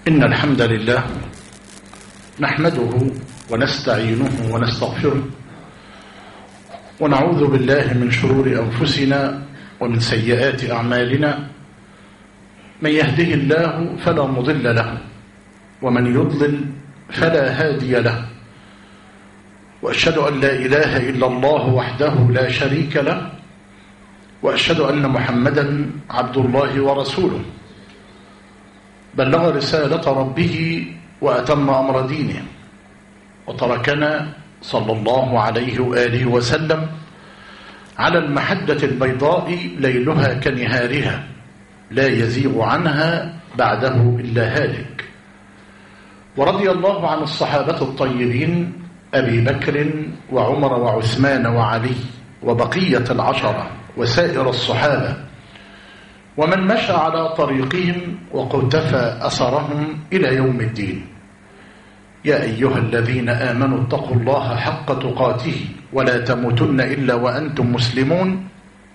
إن الحمد لله نحمده ونستعينه ونستغفره ونعوذ بالله من شرور أنفسنا ومن سيئات أعمالنا. من يهده الله فلا مضل له ومن يضلل فلا هادي له، وأشهد أن لا إله إلا الله وحده لا شريك له، وأشهد أن محمدا عبد الله ورسوله، بلغ رسالة ربه وأتم أمر دينه، وتركنا صلى الله عليه وآله وسلم على المحجة البيضاء ليلها كنهارها، لا يزيغ عنها بعده إلا هالك. ورضي الله عن الصحابة الطيبين أبي بكر وعمر وعثمان وعلي وبقية العشرة وسائر الصحابة ومن مشى على طريقهم وقتفى أثرهم إلى يوم الدين. يا أيها الذين آمنوا اتقوا الله حق تقاته ولا تموتن إلا وأنتم مسلمون.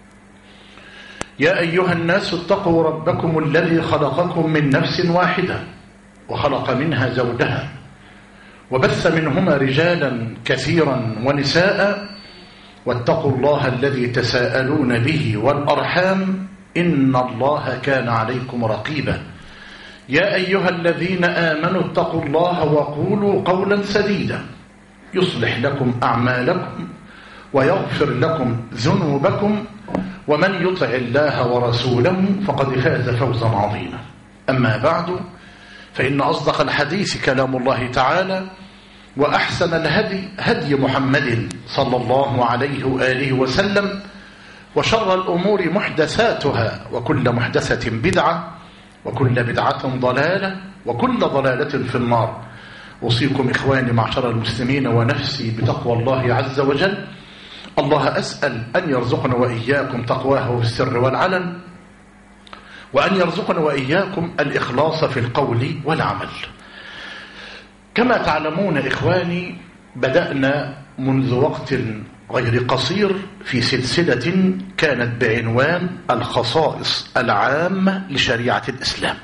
يا أيها الناس اتقوا ربكم الذي خلقكم من نفس واحدة وخلق منها زوجها وبث منهما رجالا كثيرا ونساء، واتقوا الله الذي تساءلون به والأرحام إن الله كان عليكم رقيبا. يا أيها الذين آمنوا اتقوا الله وقولوا قولا سديدا يصلح لكم أعمالكم ويغفر لكم ذنوبكم، ومن يطع الله ورسوله فقد فاز فوزا عظيما. أما بعد، فإن أصدق الحديث كلام الله تعالى، وأحسن الهدي هدي محمد صلى الله عليه وآله وسلم، وشر الأمور محدثاتها، وكل محدثة بدعة، وكل بدعة ضلالة، وكل ضلالة في النار. أوصيكم إخواني معشر المسلمين ونفسي بتقوى الله عز وجل. الله أسأل أن يرزقنا وإياكم تقواه في السر والعلن، وأن يرزقنا وإياكم الإخلاص في القول والعمل. كما تعلمون إخواني، بدأنا منذ وقت غير قصير في سلسلة كانت بعنوان الخصائص العامة لشريعة الإسلام،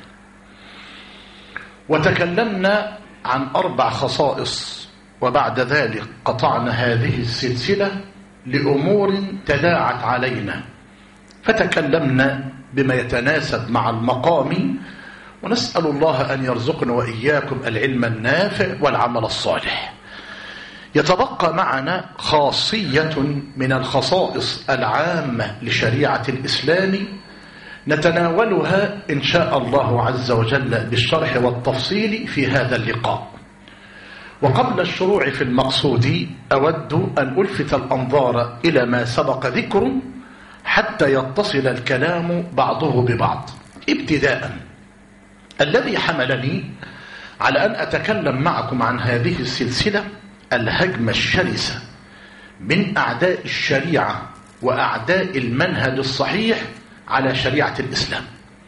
وتكلمنا عن 4 خصائص، وبعد ذلك قطعنا هذه السلسلة لأمور تداعت علينا، فتكلمنا بما يتناسب مع المقام، ونسأل الله أن يرزقنا وإياكم العلم النافع والعمل الصالح. يتبقى معنا خاصية من الخصائص العامة لشريعة الإسلام نتناولها إن شاء الله عز وجل بالشرح والتفصيل في هذا اللقاء. وقبل الشروع في المقصود أود أن ألفت الأنظار إلى ما سبق ذكره حتى يتصل الكلام بعضه ببعض. ابتداء، الذي حملني على أن أتكلم معكم عن هذه السلسلة الهجمة الشرسة من أعداء الشريعة وأعداء المنهج الصحيح على شريعة الإسلام،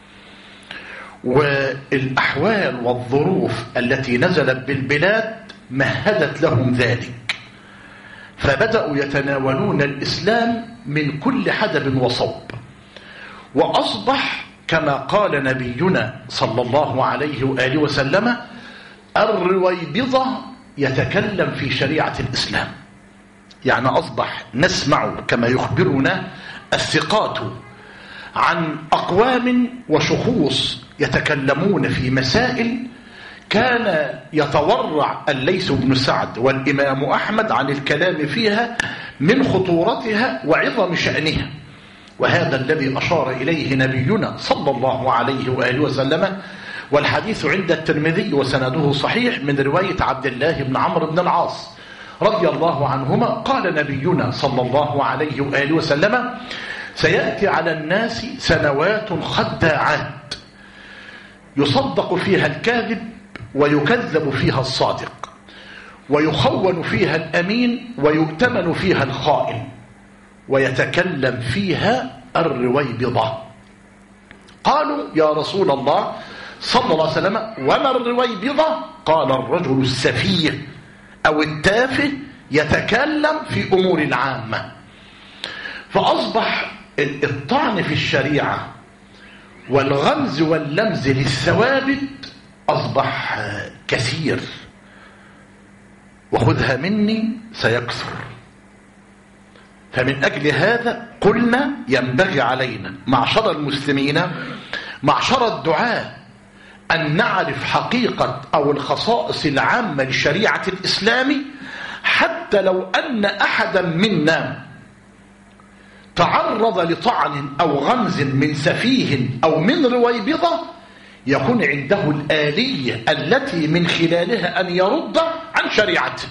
والأحوال والظروف التي نزلت بالبلاد مهدت لهم ذلك، فبدأوا يتناولون الإسلام من كل حدب وصوب، وأصبح كما قال نبينا صلى الله عليه وآله وسلم: الرويبضة يتكلم في شريعة الإسلام. يعني أصبح نسمع كما يخبرنا الثقات عن أقوام وشخوص يتكلمون في مسائل كان يتورع الليث بن سعد والإمام أحمد عن الكلام فيها من خطورتها وعظم شأنها، وهذا الذي أشار إليه نبينا صلى الله عليه وآله وسلم، والحديث عند الترمذي وسنده صحيح من رواية عبد الله بن عمرو بن العاص رضي الله عنهما. قال نبينا صلى الله عليه وآله وسلم: سيأتي على الناس سنوات خداعات يصدق فيها الكاذب ويكذب فيها الصادق، ويخون فيها الأمين ويؤتمن فيها الخائن، ويتكلم فيها الرويبضة. قالوا: يا رسول الله صلى الله عليه وسلم، وما الرويبضة؟ قال: الرجل السفيه أو التافه يتكلم في أمور العامة. فأصبح الطعن في الشريعة والغمز واللمز للثوابت أصبح كثير، وخذها مني سيكثر. فمن أجل هذا قلنا ينبغي علينا معشر المسلمين معشر الدعاة أن نعرف حقيقة أو الخصائص العامة لشريعة الإسلام، حتى لو أن أحدا منا تعرض لطعن أو غمز من سفيه أو من رويبضة يكون عنده الآلية التي من خلالها أن يرد عن شريعته.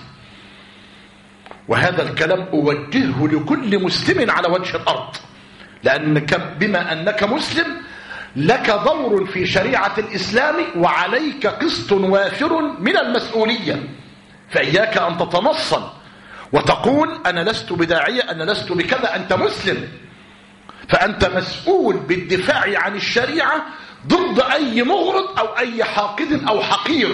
وهذا الكلام أوجهه لكل مسلم على وجه الأرض، لأنك بما أنك مسلم لك دور في شريعة الإسلام، وعليك قسط وافر من المسؤولية. فإياك أن تتنصل وتقول أنا لست بداعية، أنا لست بكذا. أنت مسلم، فأنت مسؤول بالدفاع عن الشريعة ضد أي مغرض أو أي حاقد أو حقير،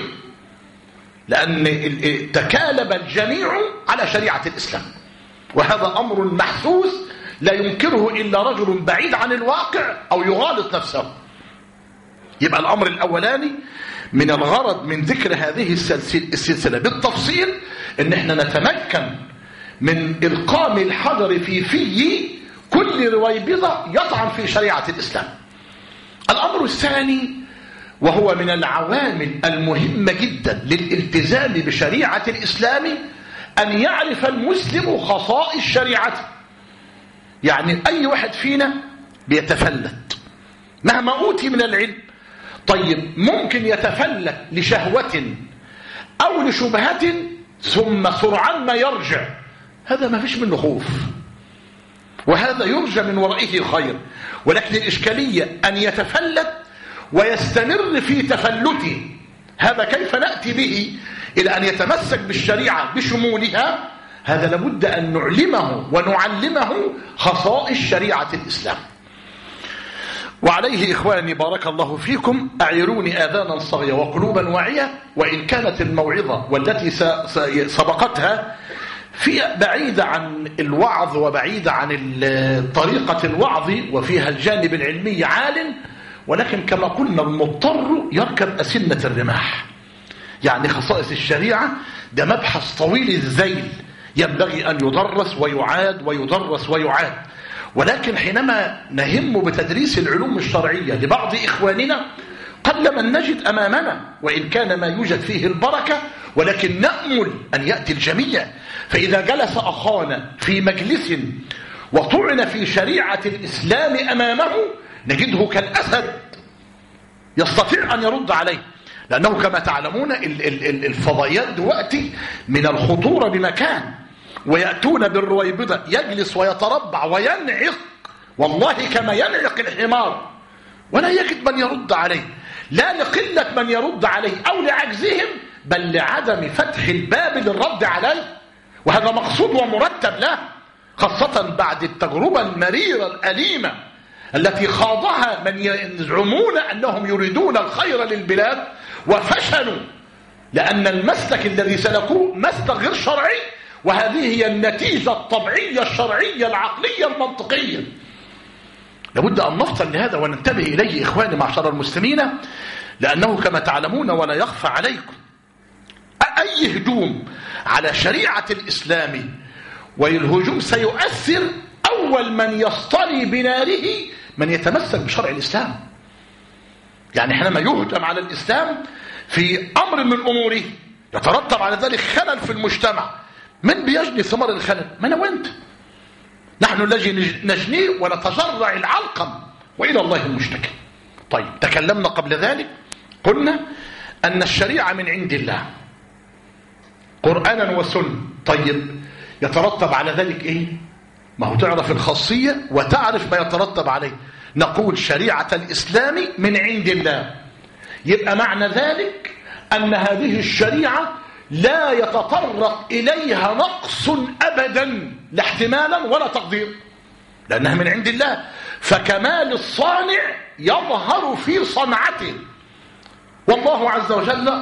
لأن تكالب الجميع على شريعة الإسلام، وهذا أمر محسوس لا ينكره إلا رجل بعيد عن الواقع أو يغالط نفسه. يبقى الأمر الأولاني من الغرض من ذكر هذه السلسلة بالتفصيل إن احنا نتمكن من إلقام الحجر في كل رويبضة يطعن في شريعة الإسلام. الأمر الثاني وهو من العوامل المهمة جدا للالتزام بشريعة الإسلام أن يعرف المسلم خصائص شريعته. يعني أي واحد فينا بيتفلت مهما أوتي من العلم، طيب ممكن يتفلت لشهوة أو لشبهة ثم سرعان ما يرجع، هذا ما فيش منه خوف، وهذا يرجى من ورائه خير. ولكن الإشكالية أن يتفلت ويستمر في تفلته، هذا كيف نأتي به إلى أن يتمسك بالشريعة بشمولها؟ هذا لابد أن نعلمه ونعلمه خصائص شريعة الإسلام. وعليه إخواني بارك الله فيكم أعيروني آذانا صغية وقلوبا واعية، وإن كانت الموعظة والتي سبقتها في بعيدة عن الوعظ وبعيدة عن طريقة الوعظ وفيها الجانب العلمي عال، ولكن كما قلنا المضطر يركب أسنة الرماح. يعني خصائص الشريعة ده مبحث طويل الذيل ينبغي أن يدرس ويعاد ويدرس ويعاد. ولكن حينما نهم بتدريس العلوم الشرعية لبعض إخواننا قل من نجد أمامنا، وإن كان ما يوجد فيه البركة، ولكن نأمل أن يأتي الجميع. فإذا جلس أخانا في مجلس وطعن في شريعة الإسلام أمامه نجده كالأسد يستطيع أن يرد عليه، لأنه كما تعلمون الفضائيات دلوقتي من الخطورة بمكان، ويأتون بالرويبضة يجلس ويتربع وينعق والله كما ينعق الحمار، ولا يجد من يرد عليه، لا لقلة من يرد عليه أو لعجزهم، بل لعدم فتح الباب للرد عليه. وهذا مقصود ومرتب له، خاصة بعد التجربة المريرة الأليمة التي خاضها من يزعمون أنهم يريدون الخير للبلاد وفشلوا، لأن المسلك الذي سلكوه مسلك غير شرعي، وهذه هي النتيجة الطبيعية الشرعية العقلية المنطقية. لابد أن نفطن لهذا وننتبه إليه إخواني معشر المسلمين، لأنه كما تعلمون ولا يخفى عليكم أي هجوم على شريعة الإسلام، والهجوم سيؤثر أول من يصطلي بناره من يتمسك بشرع الإسلام. يعني حينما يهجم على الإسلام في أمر من أموره يترتب على ذلك خلل في المجتمع. من بيجني ثمر الخلل؟ من وانت؟ نحن الذي نجنيه ونتجرع العلقم وإلى الله المشتكى. طيب تكلمنا قبل ذلك قلنا أن الشريعة من عند الله قرآنا وسنة. طيب يترتب على ذلك إيه؟ ما هو تعرف الخاصية وتعرف ما يترتب عليه. نقول شريعة الإسلام من عند الله، يبقى معنى ذلك أن هذه الشريعة لا يتطرق إليها نقص أبدا لا احتمالا ولا تقدير، لأنها من عند الله. فكمال الصانع يظهر في صنعته، والله عز وجل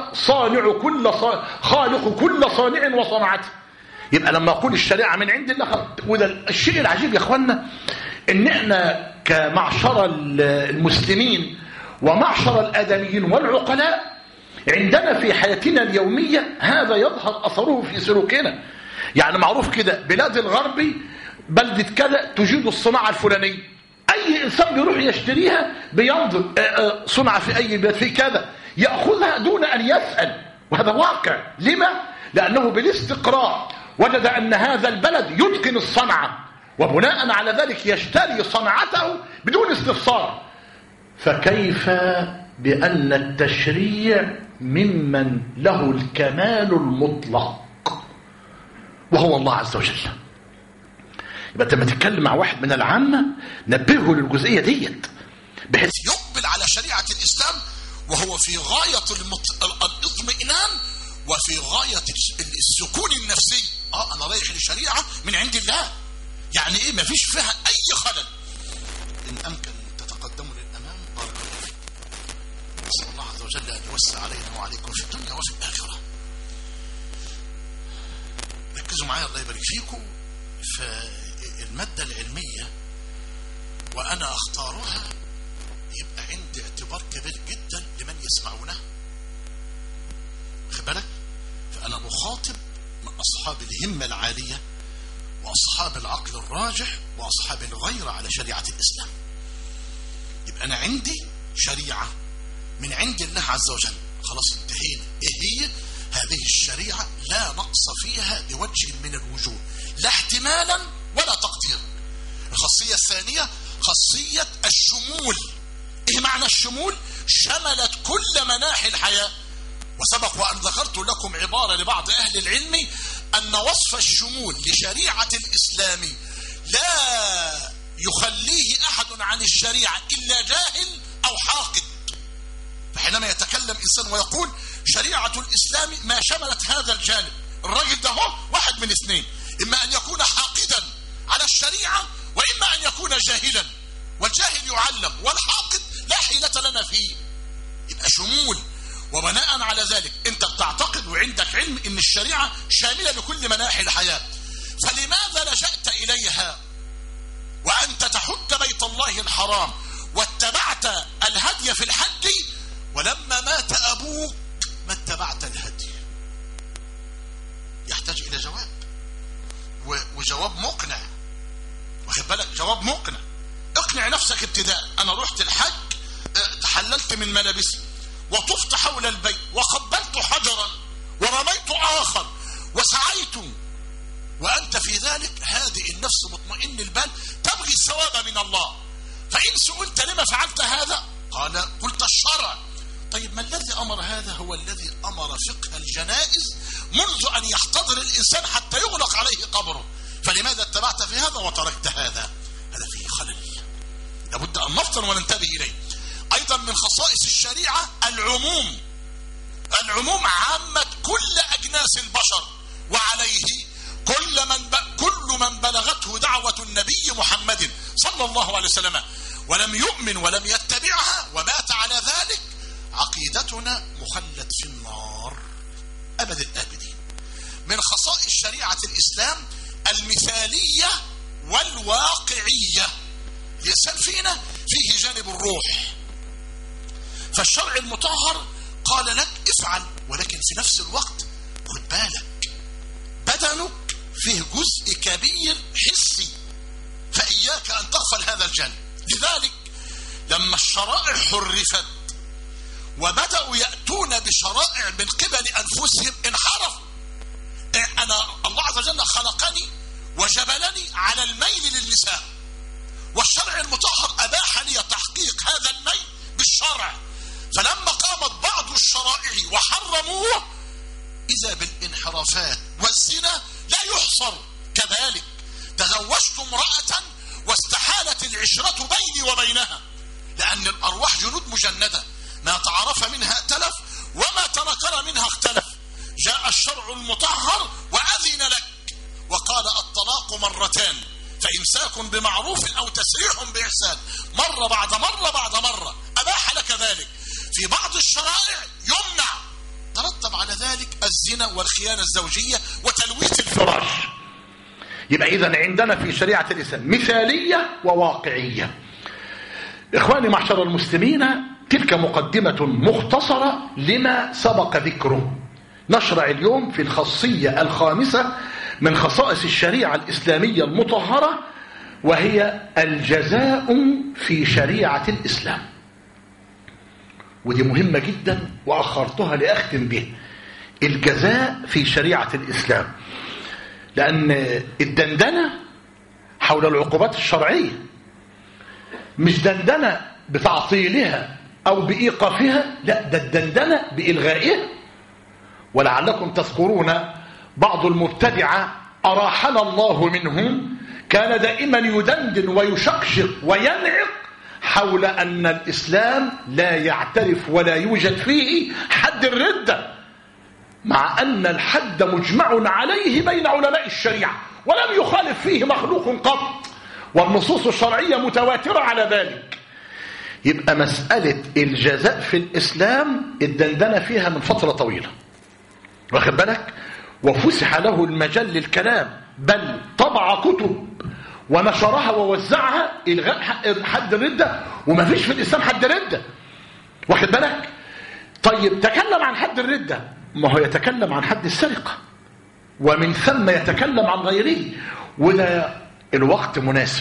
خالق كل صانع وصنعته. يبقى لما أقول الشريعة من عند الله، وده الشيء العجيب يا أخوانا، إن إحنا كمعشر المسلمين ومعشر الآدميين والعقلاء عندنا في حياتنا اليومية هذا يظهر أثره في سلوكنا. يعني معروف كده بلاد الغرب بلدة كذا تجيد الصناعة الفلانية، أي إنسان بيروح يشتريها بينظر صنع في أي بلد في كذا، يأخذها دون أن يسأل، وهذا واقع. لما؟ لأنه بالاستقراء وجد أن هذا البلد يتقن الصنعة، وبناء على ذلك يشتري صنعته بدون استفسار. فكيف بأن التشريع ممن له الكمال المطلق وهو الله عز وجل؟ يبقى لما تتكلم مع واحد من العامة نبهه للجزئية ديت، بحيث يقبل على شريعة الإسلام وهو في غاية الاطمئنان وفي غاية السكون النفسي. أنا رايح لشريعة من عند الله، يعني إيه؟ ما فيش فيها أي خلل. إن أمكن تتقدموا للأمام بارك الله فيكم. نسأل الله عز وجل أن يوسع علينا وعليكم في الدنيا وفي الآخرة. ركزوا معايا الله يبارك فيكم. فالمادة العلمية وأنا أختارها يبقى عندي اعتبار كبير جدا لمن يسمعونها. خد بالك؟ فأنا مخاطب من أصحاب الهمة العالية وأصحاب العقل الراجح وأصحاب الغيرة على شريعة الإسلام. يبقى أنا عندي شريعة من عند الله عز وجل، خلاص انتهينا. إيه هي هذه الشريعة؟ لا نقص فيها بوجه من الوجوه، لا احتمالا ولا تقديرا. الخاصية الثانية خاصية الشمول. إيه معنى الشمول؟ شملت كل مناحي الحياة. وسبق وأن ذكرت لكم عبارة لبعض أهل العلم أن وصف الشمول لشريعة الإسلام لا يخليه أحد عن الشريعة إلا جاهل أو حاقد. فحينما يتكلم إنسان ويقول شريعة الإسلام ما شملت هذا الجانب، الراجل ده هو واحد من اثنين: إما أن يكون حاقدا على الشريعة، وإما أن يكون جاهلا، والجاهل يعلم والحاقد لا حيلة لنا فيه. يبقى شمول. وبناء على ذلك انت بتعتقد وعندك علم ان الشريعة شاملة لكل مناحي الحياة، فلماذا لجأت اليها وانت تحج بيت الله الحرام واتبعت الهدي في الحج، ولما مات ابوك ما اتبعت الهدي؟ يحتاج الى جواب، وجواب مقنع. واخد بالك؟ جواب مقنع. اقنع نفسك ابتداء. انا رحت الحج، تحللت من ملابسي وطفت حول البيت وقبلت حجرا ورميت آخر وسعيت، وأنت في ذلك هادئ النفس مطمئن البال تبغي الثواب من الله. فإن سئلت لما فعلت هذا قال قلت الشرع. طيب ما الذي أمر هذا؟ هو الذي أمر فقه الجنائز منذ أن يحتضر الإنسان حتى يغلق عليه قبره. فلماذا اتبعت في هذا وتركت هذا؟ هذا فيه خلل، لابد أن نفطن وننتبه إليه. أيضا من خصائص الشريعة العموم. العموم عامة كل أجناس البشر، وعليه كل من بلغته دعوة النبي محمد صلى الله عليه وسلم ولم يؤمن ولم يتبعها ومات على ذلك، عقيدتنا مخلد في النار أبد الآبدين. من خصائص شريعة الإسلام المثالية والواقعية. الإنسان فينا فيه جانب الروح، فالشرع المطهر قال لك افعل، ولكن في نفس الوقت خد بالك بدنك فيه جزء كبير حسي، فإياك أن تغفل هذا الجانب. لذلك لما الشرائع حرفت وبدأوا يأتون بشرائع من قبل أنفسهم انحرفوا. أنا الله عز وجل خلقني وجبلني على الميل للنساء، والشرع المطهر أباح لي تحقيق هذا الميل بالشرع. فلما قامت بعض الشرائع وحرموه إذا بالانحرافات والزنا لا يحصر. كذلك تزوجت امرأة واستحالت العشرة بيني وبينها، لأن الأرواح جنود مجندة، ما تعرف منها ائتلف وما تنكر منها اختلف. جاء الشرع المطهر وأذن لك وقال الطلاق مرتان، فإمساك بمعروف أو تسريح بإحسان، مرة بعد مرة بعد مرة، أباح لك ذلك. في بعض الشرائع يمنع، ترتب على ذلك الزنا والخيانة الزوجية وتلويث الفراش. يبقى إذن عندنا في شريعة الإسلام مثالية وواقعية. إخواني معشر المسلمين، تلك مقدمة مختصرة لما سبق ذكره. نشرع اليوم في الخاصية الخامسة من خصائص الشريعة الإسلامية المطهرة، وهي الجزاء في شريعة الإسلام. ودي مهمة جدا وأخرتها لأختم به، الجزاء في شريعة الإسلام، لأن الدندنة حول العقوبات الشرعية مش دندنة بتعطيلها أو بإيقافها، لا، ده الدندنة بإلغائها. ولعلكم تذكرون بعض المبتدعة أراحنا الله منهم كان دائما يدندن ويشقشق وينعق حول أن الإسلام لا يعترف ولا يوجد فيه حد الردة، مع أن الحد مجمع عليه بين علماء الشريعة ولم يخالف فيه مخلوق قط، والنصوص الشرعية متواترة على ذلك. يبقى مسألة الجزاء في الإسلام الدندنة فيها من فترة طويلة، واخد بالك، وفسح له المجال للكلام، بل طبع كتب ونشرها ووزعها إلغاء حد الردة، وما فيش في الإسلام حد ردة، واخد بالك. طيب تكلم عن حد الردة، ما هو يتكلم عن حد السرقة، ومن ثم يتكلم عن غيره، وده الوقت مناسب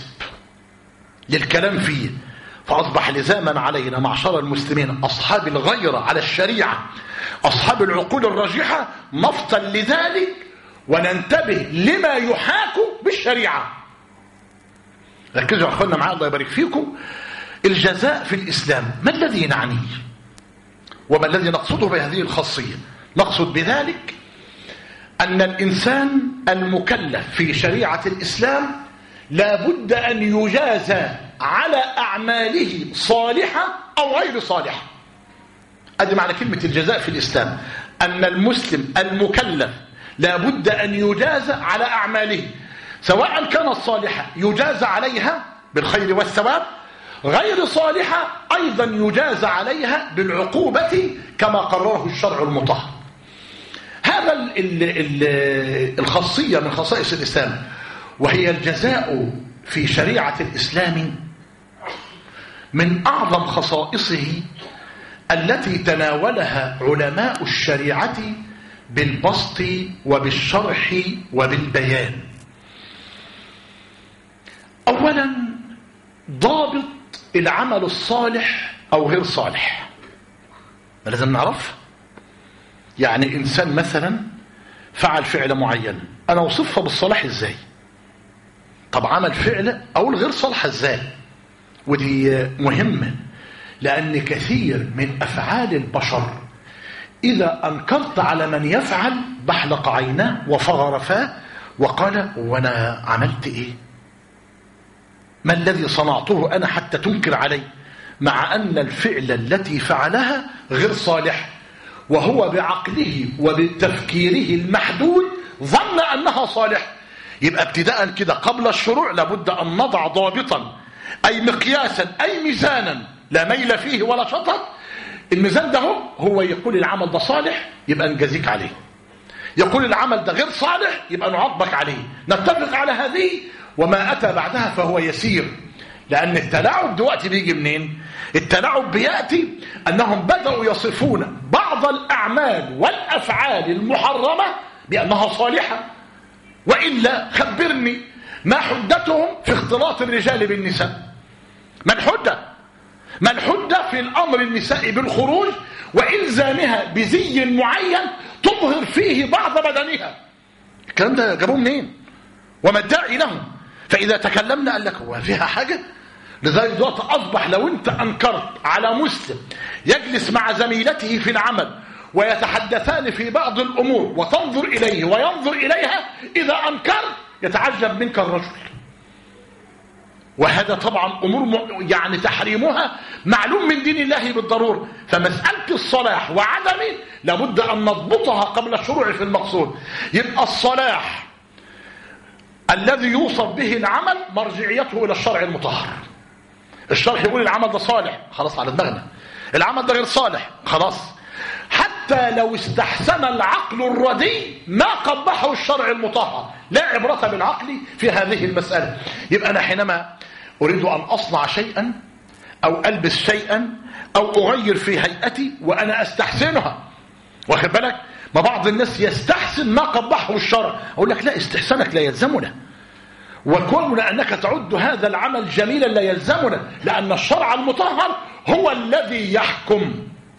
للكلام فيه. فأصبح لزاما علينا معشر المسلمين أصحاب الغيرة على الشريعة، أصحاب العقول الراجحة، نفطن لذلك وننتبه لما يحاك بالشريعة. ركزوا يا أخوانا معايا الله يبارك فيكم. الجزاء في الإسلام ما الذي نعنيه وما الذي نقصده بهذه الخاصية؟ نقصد بذلك أن الإنسان المكلف في شريعة الإسلام لا بد أن يجازى على أعماله صالحة أو غير صالحة. أدي معنى كلمة الجزاء في الإسلام، أن المسلم المكلف لا بد أن يجازى على أعماله، سواء كانت صالحة يجازى عليها بالخير والثواب، غير صالحة أيضا يجازى عليها بالعقوبة كما قرره الشرع المطهر. هذا الخاصية من خصائص الإسلام، وهي الجزاء في شريعة الإسلام، من أعظم خصائصه التي تناولها علماء الشريعة بالبسط وبالشرح وبالبيان. أولا ضابط العمل الصالح أو غير صالح لازم نعرف. يعني إنسان مثلا فعل فعل معين، أنا أوصفها بالصلاح إزاي؟ طب عمل فعل أو الغير صالحة إزاي؟ ودي مهمة، لأن كثير من أفعال البشر إذا أنكرت على من يفعل بحلق عيناه وفغر فاه وقال وأنا عملت إيه؟ ما الذي صنعته أنا حتى تنكر علي؟ مع أن الفعل التي فعلها غير صالح، وهو بعقله وبتفكيره المحدود ظن أنها صالح. يبقى ابتداء كده قبل الشروع لابد أن نضع ضابطا، أي مقياسا، أي ميزانا لا ميل فيه ولا شطط. الميزان ده هو يقول العمل ده صالح يبقى نجازيك عليه، يقول العمل ده غير صالح يبقى نعاقبك عليه، نتفق على هذه، وما أتى بعدها فهو يسير. لأن التلاعب دلوقتي بيجي منين؟ التلاعب بيأتي أنهم بدأوا يصفون بعض الأعمال والأفعال المحرمة بأنها صالحة، وإلا خبرني ما حدتهم في اختلاط الرجال بالنساء؟ ما الحدة في الأمر النسائي بالخروج وإلزامها بزي معين تظهر فيه بعض بدنها؟ الكلام ده جابوه منين؟ وما الداعي لهم؟ فإذا تكلمنا قال لك هو فيها حاجة؟ لذلك دلوقتي أصبح لو أنت أنكرت على مسلم يجلس مع زميلته في العمل ويتحدثان في بعض الأمور وتنظر إليه وينظر إليها، إذا أنكرت يتعجب منك الرجل. وهذا طبعا أمور يعني تحريمها معلوم من دين الله بالضرورة. فمسألة الصلاح وعدمه لابد أن نضبطها قبل الشروع في المقصود. يبقى الصلاح الذي يوصف به العمل مرجعيته إلى الشرع المطهر. الشرع يقول العمل ده صالح، خلاص على دماغنا. العمل ده غير صالح، خلاص. حتى لو استحسن العقل الردي ما قبحه الشرع المطهر، لا عبرة بالعقل في هذه المسألة. يبقى أنا حينما أريد أن أصنع شيئا أو ألبس شيئا أو أغير في هيئتي وأنا أستحسنها. واخد بالك؟ ما بعض الناس يستحسن ما قبحه الشرع، أقول لك لا، استحسانك لا يلزمنا، وكوننا أنك تعد هذا العمل جميلا لا يلزمنا، لأن الشرع المطهر هو الذي يحكم.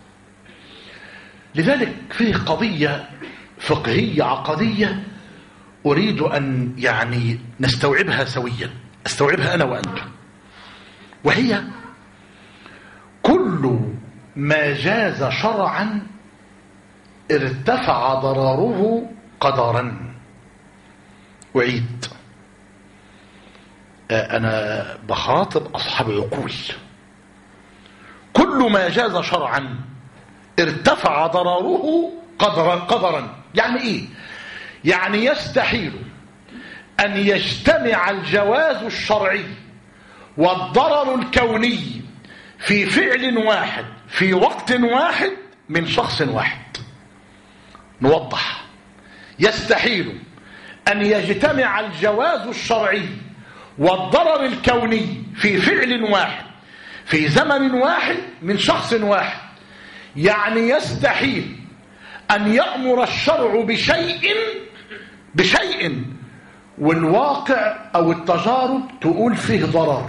لذلك فيه قضية فقهية عقدية أريد أن يعني نستوعبها سويا، استوعبها أنا وأنتم، وهي كل ما جاز شرعا ارتفع ضرره قدرا. أعيد، أنا بخاطب أصحاب عقول. كل ما جاز شرعا ارتفع ضرره قدرا. يعني إيه؟ يعني يستحيل أن يجتمع الجواز الشرعي والضرر الكوني في فعل واحد في وقت واحد من شخص واحد. نوضح، يستحيل أن يجتمع الجواز الشرعي والضرر الكوني في فعل واحد في زمن واحد من شخص واحد. يعني يستحيل أن يأمر الشرع بشيء والواقع أو التجارب تقول فيه ضرر.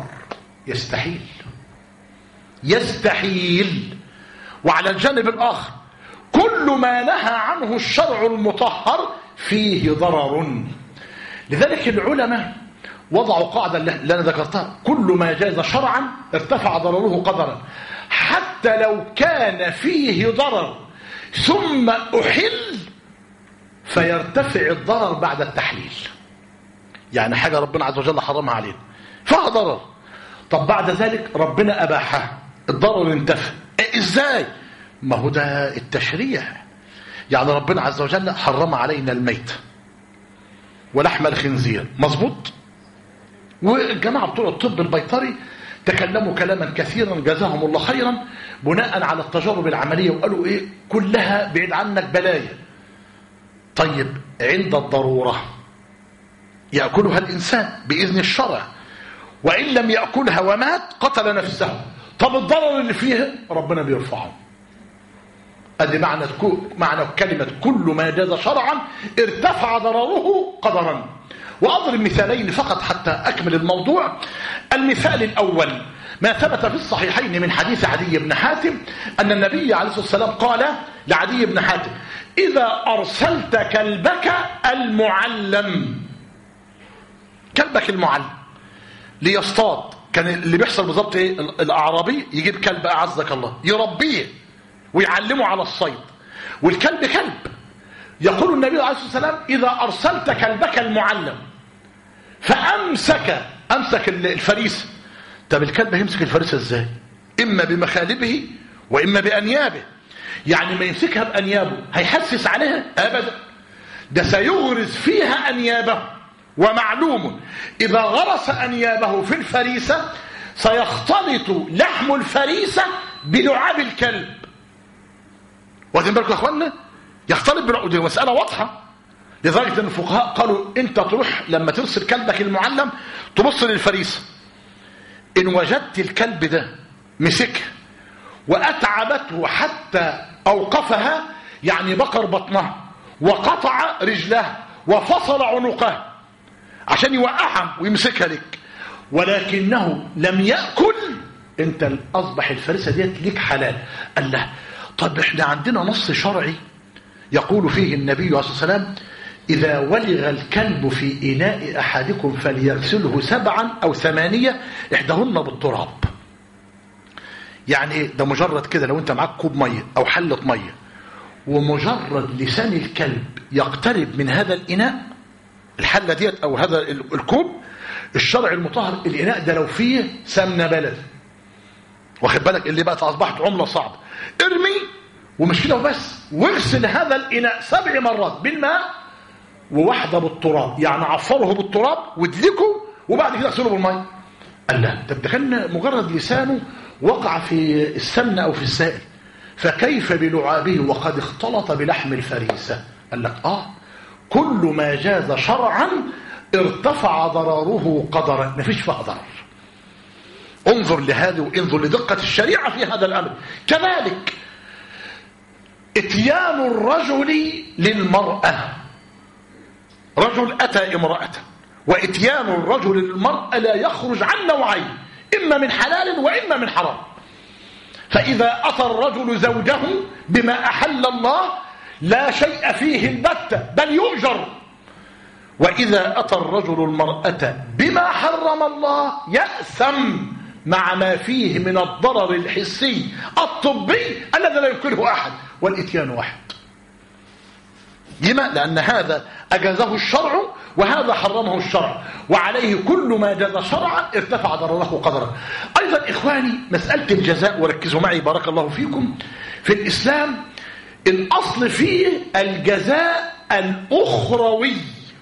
يستحيل. وعلى الجانب الآخر كل ما نهى عنه الشرع المطهر فيه ضرر. لذلك العلماء وضعوا قاعدة اللي أنا ذكرتها: كل ما جاز شرعا ارتفع ضرره قدرا، حتى لو كان فيه ضرر ثم أحل فيرتفع الضرر بعد التحليل. يعني حاجة ربنا عز وجل حرمها علينا فيها ضرر، طب بعد ذلك ربنا أباحها، الضرر انتفى. إزاي؟ ما هو ده التشريع. يعني ربنا عز وجل حرم علينا الميت ولحم الخنزير، مظبوط؟ والجماعة بتوع الطب البيطري تكلموا كلاما كثيرا جزاهم الله خيرا بناء على التجارب العملية، وقالوا ايه؟ كلها بعيد عنك بلايا. طيب عند الضرورة يأكلها الإنسان بإذن الشرع، وإن لم يأكلها ومات قتل نفسه. طب الضرر اللي فيها ربنا بيرفعه. ادي معنى كلمة كل ما جاز شرعا ارتفع ضرره قدرا. وأضرب مثالين فقط حتى أكمل الموضوع. المثال الأول ما ثبت في الصحيحين من حديث عدي بن حاتم أن النبي عليه الصلاة والسلام قال لعدي بن حاتم: إذا أرسلت كلبك المعلم، كلبك المعلم ليصطاد، كان اللي بيحصل بالظبط ايه؟ الأعرابي يجيب كلب أعزك الله يربيه ويعلمه على الصيد، والكلب كلب. يقول النبي عليه الصلاة والسلام: إذا أرسلت كلبك المعلم فأمسك الفريسة. طب الكلب هيمسك الفريسة ازاي؟ إما بمخالبه وإما بأنيابه. يعني ما يمسكها بأنيابه هيحسس عليها؟ أبدا، ده سيغرز فيها أنيابه. ومعلوم إذا غرس أنيابه في الفريسة سيختلط لحم الفريسة بلعاب الكلب. واخدين بالكم يا اخوانا؟ يختلط دي مسألة واضحة. لذلك ان الفقهاء قالوا انت تروح لما ترسل كلبك المعلم تبص للفريسة، ان وجدت الكلب ده مسكها واتعبته حتى اوقفها، يعني بقر بطنها وقطع رجلها وفصل عنقها عشان يوقعها ويمسكها لك، ولكنه لم يأكل، انت اصبح الفريسة ديت ليك حلال. قال له طب احنا عندنا نص شرعي يقول فيه النبي عليه الصلاة والسلام: إذا ولغ الكلب في إناء أحدكم فليغسله 7 أو 8 إحداهن بالتراب. يعني إيه؟ ده مجرد كده لو أنت معاك كوب مية أو حلة مية ومجرد لسان الكلب يقترب من هذا الإناء، الحلة ديت أو هذا الكوب، الشرع المطهر الإناء ده لو فيه سمنة بلد، واخد بالك، اللي بقت أصبحت عملة صعبة، ارمي ومش كده وبس، واغسل هذا الإناء 7 مرات بالماء وواحدة بالتراب، يعني عفره بالتراب وادلكه وبعد كده اغسله بالماء. قال لا، طب ده كان مجرد لسانه وقع في السمنة أو في السائل، فكيف بلعابه وقد اختلط بلحم الفريسة؟ قال لك كل ما جاز شرعا ارتفع ضرره قدرا، مفيش فيها ضرر. انظر لهذه وانظر لدقة الشريعة في هذا الأمر. كذلك اتيان الرجل للمرأة، رجل أتى امرأة، واتيان الرجل للمرأة لا يخرج عن نوعين، إما من حلال وإما من حرام. فإذا أتى الرجل زوجه بما أحل الله لا شيء فيه البتة بل يؤجر، وإذا أتى الرجل المرأة بما حرم الله يأثم مع ما فيه من الضرر الحسي الطبي الذي لا يمكنه أحد، والإتيان واحد. لما؟ لأن هذا أجازه الشرع وهذا حرمه الشرع، وعليه كل ما جاز شرعا ارتفع ضرره قدرا. أيضا إخواني مسألة الجزاء، وركزوا معي بارك الله فيكم، في الإسلام الأصل فيه الجزاء الأخروي.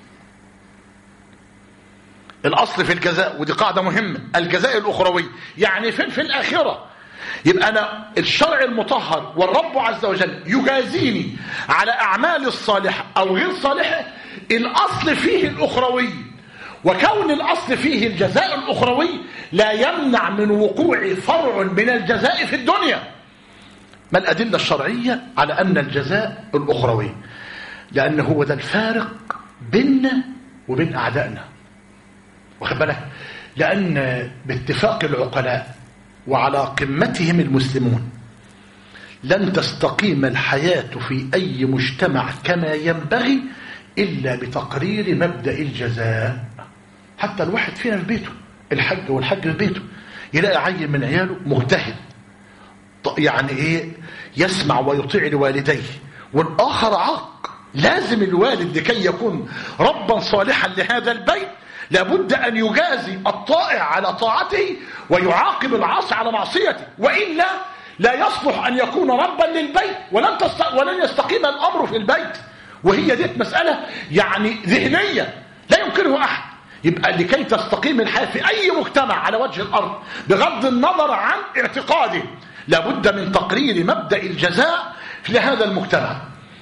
الأصل في الجزاء، ودي قاعدة مهمة، الجزاء الأخروي. يعني في الآخرة يبقى أنا الشرع المطهر والرب عز وجل يجازيني على أعمال الصالحة أو غير صالحة، الأصل فيه الأخروي. وكون الأصل فيه الجزاء الأخروي لا يمنع من وقوع فرع من الجزاء في الدنيا. ما الأدلة الشرعية على أن الجزاء الأخروي؟ لأن هو ده الفارق بيننا وبين أعدائنا، واخد بالك؟ لأن باتفاق العقلاء وعلى قمتهم المسلمون لن تستقيم الحياة في أي مجتمع كما ينبغي إلا بتقرير مبدأ الجزاء. حتى الواحد فينا في بيته، الحج والحج في بيته، يلاقي عيل من عياله مجتهد، يعني إيه، يسمع ويطيع لوالديه، والآخر عاق. لازم الوالد لكي يكون ربا صالحا لهذا البيت لابد أن يجازي الطائع على طاعته ويعاقب العاصي على معصيته، وإلا لا يصلح أن يكون ربا للبيت ولن يستقيم الأمر في البيت. وهي دي مسألة يعني ذهنية لا يمكنه أحد. يبقى لكي تستقيم الحياة في أي مجتمع على وجه الأرض بغض النظر عن اعتقاده لابد من تقرير مبدأ الجزاء لهذا المجتمع.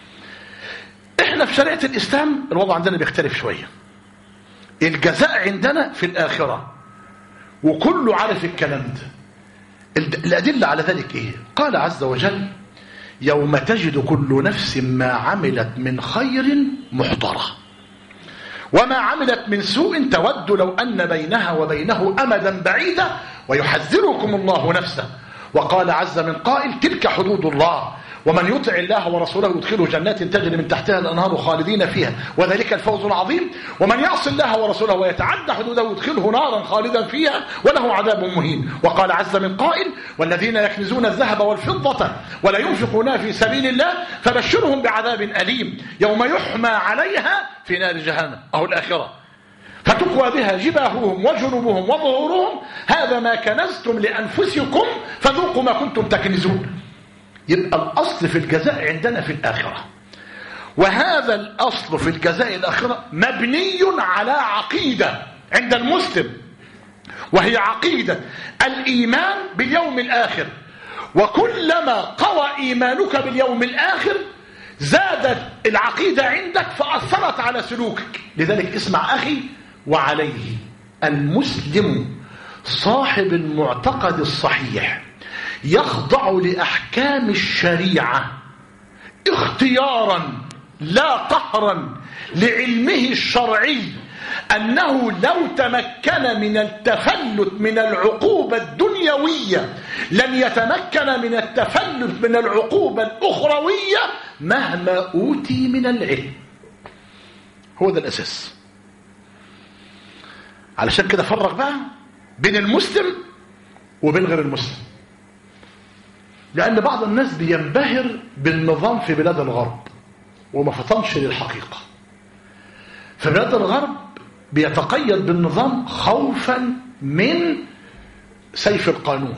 احنا في شريعة الإسلام الوضع عندنا بيختلف شوية. الجزاء عندنا في الآخرة، وكله عارف الكلام ده. الأدلة على ذلك إيه؟ قال عز وجل: يوم تجد كل نفس ما عملت من خير محضرة وما عملت من سوء تود لو أن بينها وبينه أمدا بعيدا ويحذركم الله نفسه. وقال عز من قائل: تلك حدود الله ومن يطع الله ورسوله يدخله جنات تجري من تحتها الأنهار خالدين فيها وذلك الفوز العظيم ومن يعص الله ورسوله ويتعدى حدوده يدخله نارا خالدا فيها وله عذاب مهين. وقال عز من قائل: والذين يكنزون الذهب والفضة ولا ينفقونها في سبيل الله فبشرهم بعذاب أليم يوم يحمى عليها في نار جهنم. أهو الآخرة فتقوى بها جباههم وجنوبهم وظهورهم هذا ما كنزتم لأنفسكم فذوقوا ما كنتم تكنزون. يبقى الأصل في الجزاء عندنا في الآخرة، وهذا الأصل في الجزاء الآخرة مبني على عقيدة عند المسلم، وهي عقيدة الإيمان باليوم الآخر. وكلما قوى إيمانك باليوم الآخر زادت العقيدة عندك فأثرت على سلوكك. لذلك اسمع أخي وعليه، المسلم صاحب المعتقد الصحيح يخضع لأحكام الشريعة اختيارا لا قهرا لعلمه الشرعي أنه لو تمكن من التفلت من العقوبة الدنيوية لن يتمكن من التفلت من العقوبة الأخروية مهما أوتي من العلم. هو ده الأساس. علشان كده فرق بقى بين المسلم وبين غير المسلم، لأن بعض الناس بينبهر بالنظام في بلاد الغرب وما فطنش للحقيقة. في بلاد الغرب بيتقيد بالنظام خوفا من سيف القانون.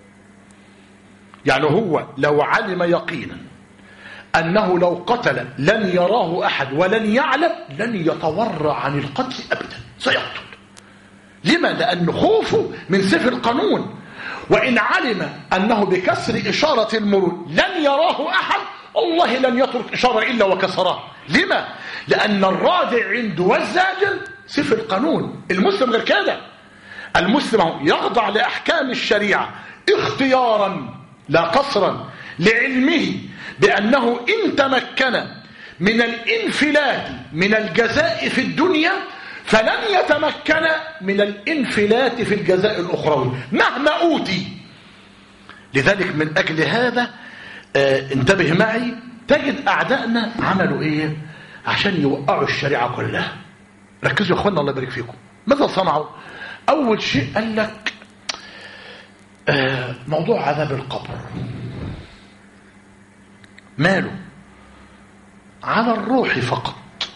يعني هو لو علم يقينا أنه لو قتل لن يراه أحد ولن يعلم لن يتورع عن القتل أبدا، سيقتل. لما؟ لأن خوفه من سيف القانون. وإن علم أنه بكسر إشارة المرور لن يراه أحد الله لن يترك إشارة إلا وكسرها. لما؟ لأن الرادع عنده والزاجر سيف القانون. المسلم غير كده، المسلم يخضع لأحكام الشريعة اختيارا لا قصرا، لعلمه بأنه إن تمكن من الانفلات من الجزاء في الدنيا فلن يتمكن من الانفلات في الجزاء الأخروي مهما أوتي. لذلك من أجل هذا انتبه معي، تجد أعدائنا عملوا إيه عشان يوقعوا الشريعة كلها. ركزوا يا أخوانا الله يبارك فيكم. ماذا صنعوا؟ أول شيء قال لك موضوع عذاب القبر ماله على الروح فقط،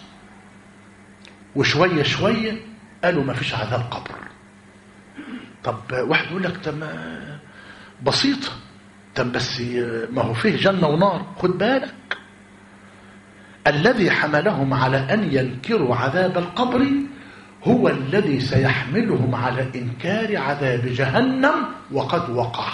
وشوية شوية قالوا ما فيش عذاب قبر. طب واحد يقول لك طب بسيطة، طب بس ما هو فيه جنة ونار. خد بالك، الذي حملهم على أن ينكروا عذاب القبر هو الذي سيحملهم على إنكار عذاب جهنم وقد وقع.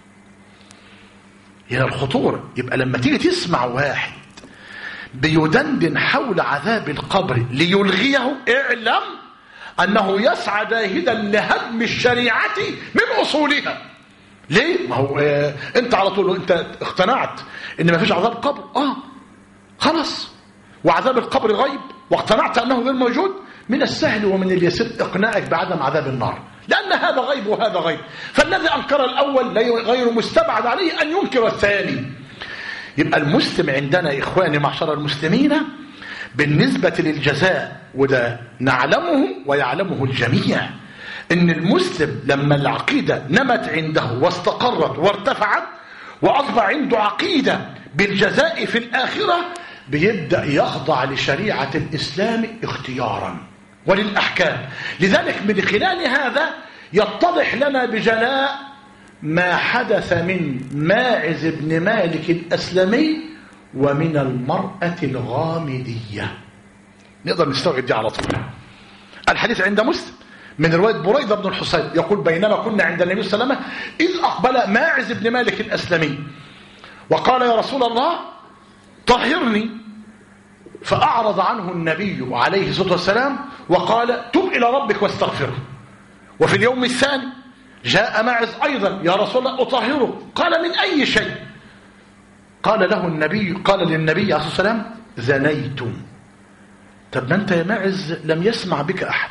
هنا الخطورة. يبقى لما تيجي تسمع واحد بيدندن حول عذاب القبر ليلغيه، اعلم أنه يسعى جاهدا لهدم الشريعة من أصولها. ليه؟ ما هو انت على طول انت اقتنعت ان ما فيش عذاب قبر، خلاص، وعذاب القبر غيب، واقتنعت انه غير موجود، من السهل ومن اليسير اقناعك بعدم عذاب النار، لان هذا غيب وهذا غيب. فالذي انكر الاول غير مستبعد عليه ان ينكر الثاني. يبقى المسلم عندنا اخواني معشر المسلمين بالنسبة للجزاء، وده نعلمه ويعلمه الجميع، ان المسلم لما العقيدة نمت عنده واستقرت وارتفعت واصبح عنده عقيدة بالجزاء في الآخرة، بيبدأ يخضع لشريعة الإسلام اختيارا وللأحكام. لذلك من خلال هذا يتضح لنا بجلاء ما حدث من ماعز بن مالك الأسلمي ومن المرأة الغامدية. نقدر نستوعب دي على طول. الحديث عند مسلم من رواية بريدة بن الحصيب يقول بينما كنا عند النبي صلى الله عليه وسلم إذ أقبل ماعز بن مالك الأسلمي وقال يا رسول الله طهرني، فأعرض عنه النبي عليه الصلاة والسلام وقال تب إلى ربك واستغفره. وفي اليوم الثاني جاء ماعز أيضا يا رسول الله أطهره، قال من أي شيء؟ قال للنبي عليه الصلاة والسلام زنيت. طب ما أنت يا ماعز لم يسمع بك أحد،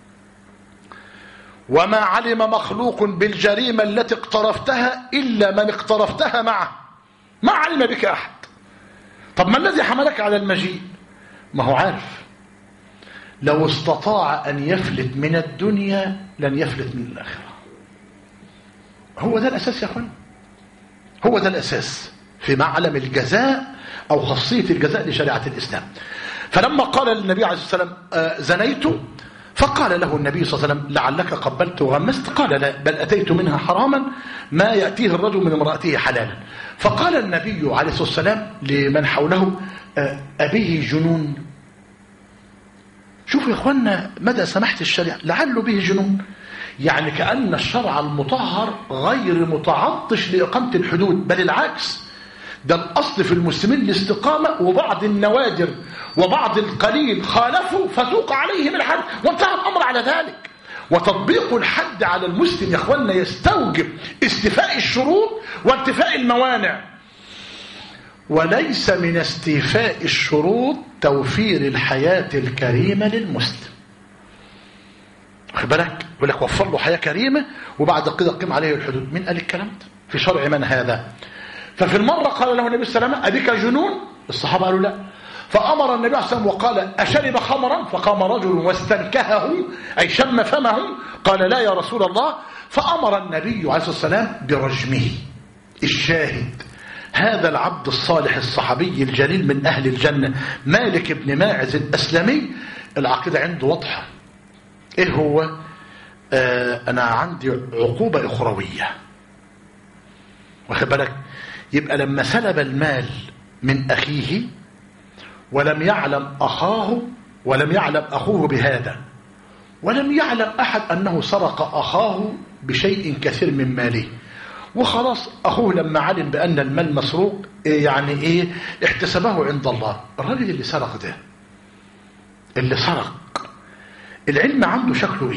وما علم مخلوق بالجريمة التي اقترفتها إلا من اقترفتها معه، ما علم بك أحد. طب ما الذي حملك على المجيء؟ ما هو عارف لو استطاع أن يفلت من الدنيا لن يفلت من الآخرة. هو ده الأساس يا أخوان، هو ده الأساس في معلم الجزاء أو خاصية الجزاء لشريعة الإسلام. فلما قال للنبي عليه الصلاة والسلام زنيت، فقال له النبي صلى الله عليه وسلم لعلك قبلت وغمست؟ قال لا، بل أتيت منها حراما ما يأتيه الرجل من امرأته حلالا. فقال النبي عليه الصلاة والسلام لمن حوله أبيه جنون؟ شوفوا يا اخوانا مدى سماحة الشريعة، لعله به جنون، يعني كأن الشرع المطهر غير متعطش لإقامة الحدود، بل العكس، ده الأصل في المسلمين الاستقامة، وبعض النوادر وبعض القليل خالفوا فتوقع عليهم الحد وانتهى الأمر على ذلك. وتطبيق الحد على المسلم يا اخوانا يستوجب استيفاء الشروط وانتفاء الموانع، وليس من استيفاء الشروط توفير الحياة الكريمة للمسلم. واخد بالك؟ يقول لك وفر له حياة كريمة وبعد كده قيم عليه الحدود. مين قال الكلام ده؟ في شرع من هذا؟ ففي المرة قال له النبي صلى الله عليه وسلم أبيك جنون؟ الصحابة قالوا لا. فأمر النبي صلى الله عليه وسلم وقال أشرب خمرا؟ فقام رجل واستنكهه أي شم فمه، قال لا يا رسول الله. فأمر النبي عليه الصلاة والسلام برجمه. الشاهد هذا العبد الصالح الصحابي الجليل من أهل الجنة مالك بن ماعز الأسلمي العقيدة عنده واضحة. إيه هو؟ أنا عندي عقوبة أخروية. واخد بالك؟ يبقى لما سلب المال من أخيه ولم يعلم أخاه ولم يعلم أخوه بهذا، ولم يعلم أحد أنه سرق أخاه بشيء كثير من ماله، وخلاص أخوه لما علم بأن المال مسروق يعني إيه احتسبه عند الله. الراجل اللي سرق ده، اللي سرق، العلم عنده شكله إيه؟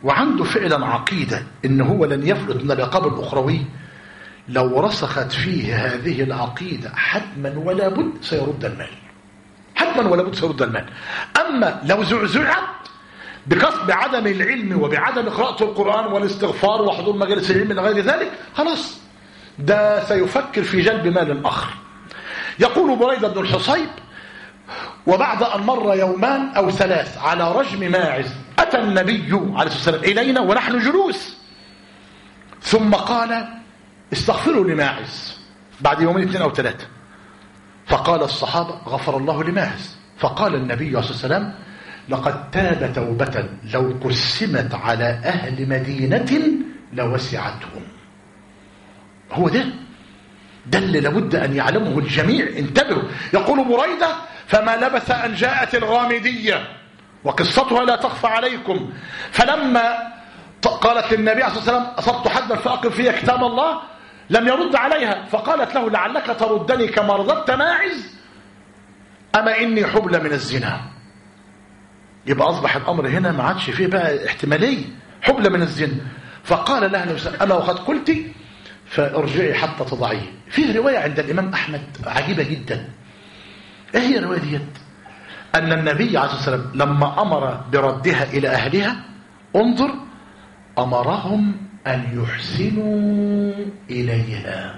وعنده فعلا عقيدة إن هو لن يفلت من العقاب الأخروي، لو رسخت فيه هذه العقيدة حتما ولا بد سيرد المال، حتما ولا بد سيرد المال. أما لو زعزعت بقصد بعدم العلم وبعدم قراءة القرآن والاستغفار وحضور مجالس العلم إلى غير ذلك، خلاص ده سيفكر في جلب مال آخر. يقول بريدة بن الحصيب: وبعد أن مر يومان أو 3 على رجم ماعز أتى النبي عليه الصلاة والسلام إلينا ونحن جلوس، ثم قال: استغفروا لماعز. بعد يومين 2 أو 3 فقال الصحابة: غفر الله لماعز. فقال النبي عليه الصلاة والسلام: لقد تاب توبة لو قسمت على أهل مدينة لوسعتهم. هو ده اللي لابد أن يعلمه الجميع. انتبهوا. يقول بريدة: فما لبث أن جاءت الغامدية وقصتها لا تخفى عليكم، فلما قالت للنبي عليه الصلاة والسلام: أصبت حدا فأقم فيها كتاب الله، لم يرد عليها، فقالت له: لعلك تردني كما رددت ماعز، أما إني حبلى من الزنا. يبقى أصبح الأمر هنا ما عادش فيه بقى احتمالية، حبلى من الزنا. فقال لها: أما وقد قلت فارجعي حتى تضعيه. فيه رواية عند الإمام أحمد عجيبة جدا. ايه هي الرواية ديت؟ أن النبي عليه الصلاة والسلام لما أمر بردها إلى أهلها، انظر، أمرهم أن يحسنوا إليها.